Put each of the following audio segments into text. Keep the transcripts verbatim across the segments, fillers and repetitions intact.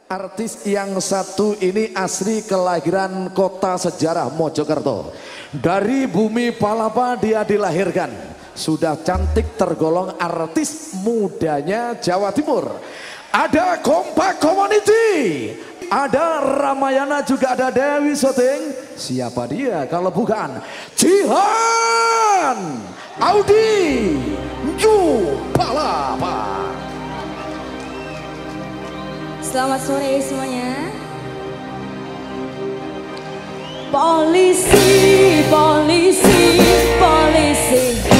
Artis yang satu ini asli kelahiran kota sejarah Mojokerto. Dari bumi Palapa dia dilahirkan. Sudah cantik tergolong artis mudanya Jawa Timur. Ada Kompak Community, ada Ramayana, juga ada Dewi Soting. Siapa dia kalau bukan Jihan Audi New Palapa. Selamat sore semuanya. Polisi, polisi, polisi,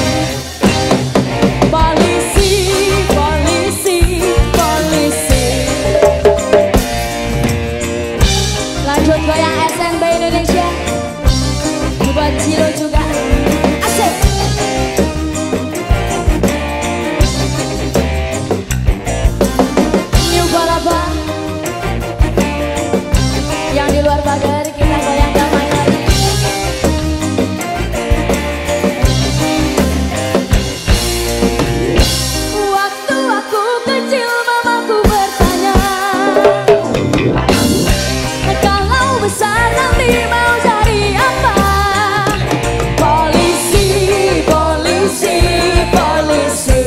polisi, polisi, polisi. Lanjut goyang S N B Indonesia. Buat Ciro juga. Asik. New Palapa. Yang di luar pagar kita goyang damai lagi. Waktu aku kecil mamaku bertanya, kalau besar nanti mau jadi apa? Polisi, polisi, polisi,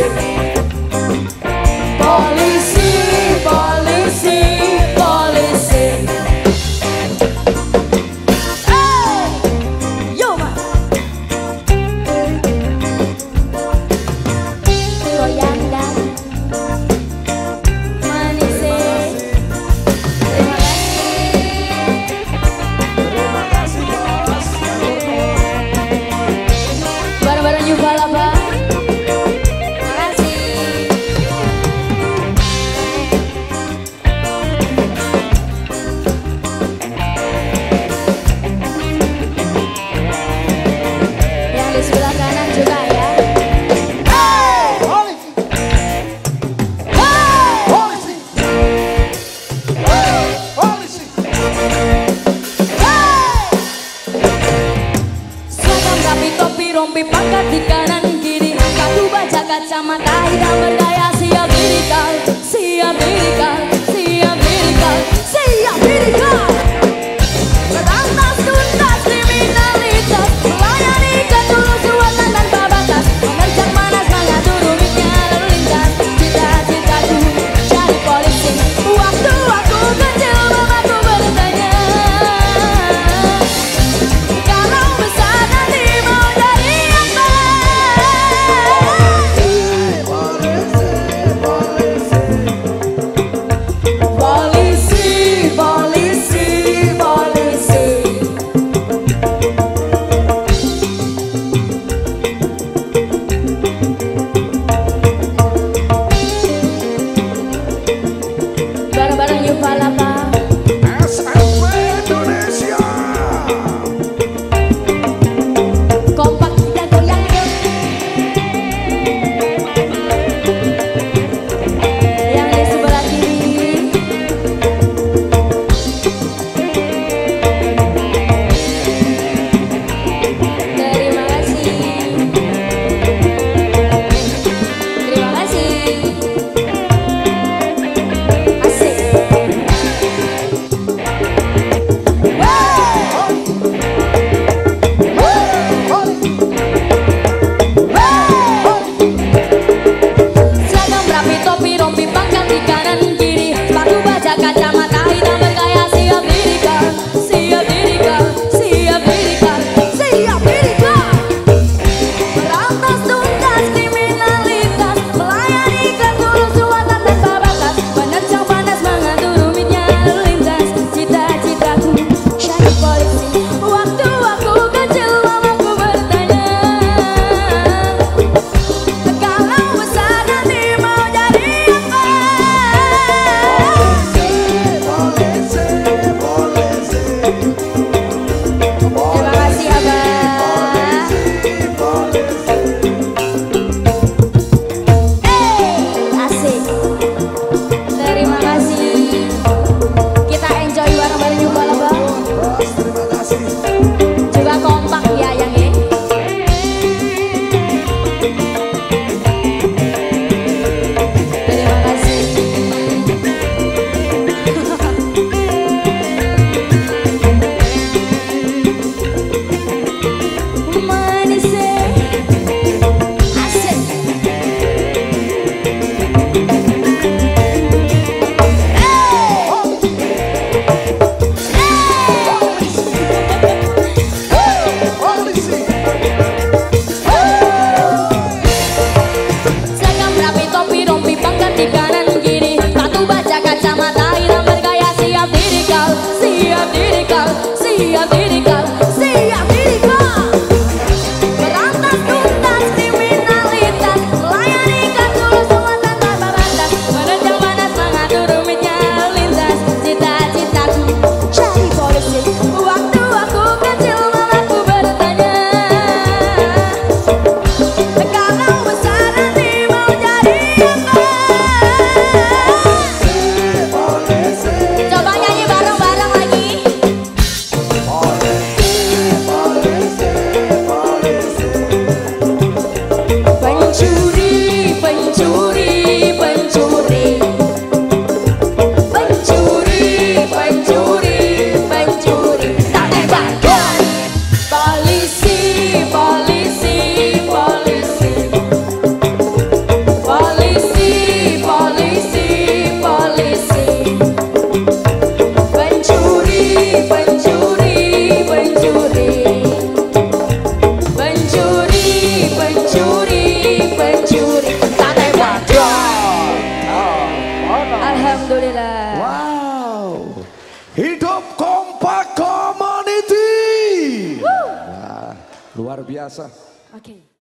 polisi, polisi, polisi. Rompi pangkat di kanan kiri, satu baja kacamata hitam berdaya. Siap dirikal, siap dirikal, siap dirikal, siap dirikal. Berantas tuntas kriminalitas, melayani ketulusan tanpa batas, menerjang panas mengatur rumitnya lalu lintas. Cita-citaku jadi polisi. Waktu aku kecil mamaku bertanya, kalau besar nanti mau jadi apa? Polisi, polisi, polisi. Bareng-bareng New Palapa. S N B Indonesia. Kompak kita goyang yuk. Yang di sebelah kiri. Terima kasih. Terima kasih. Asik. biasa. Oke.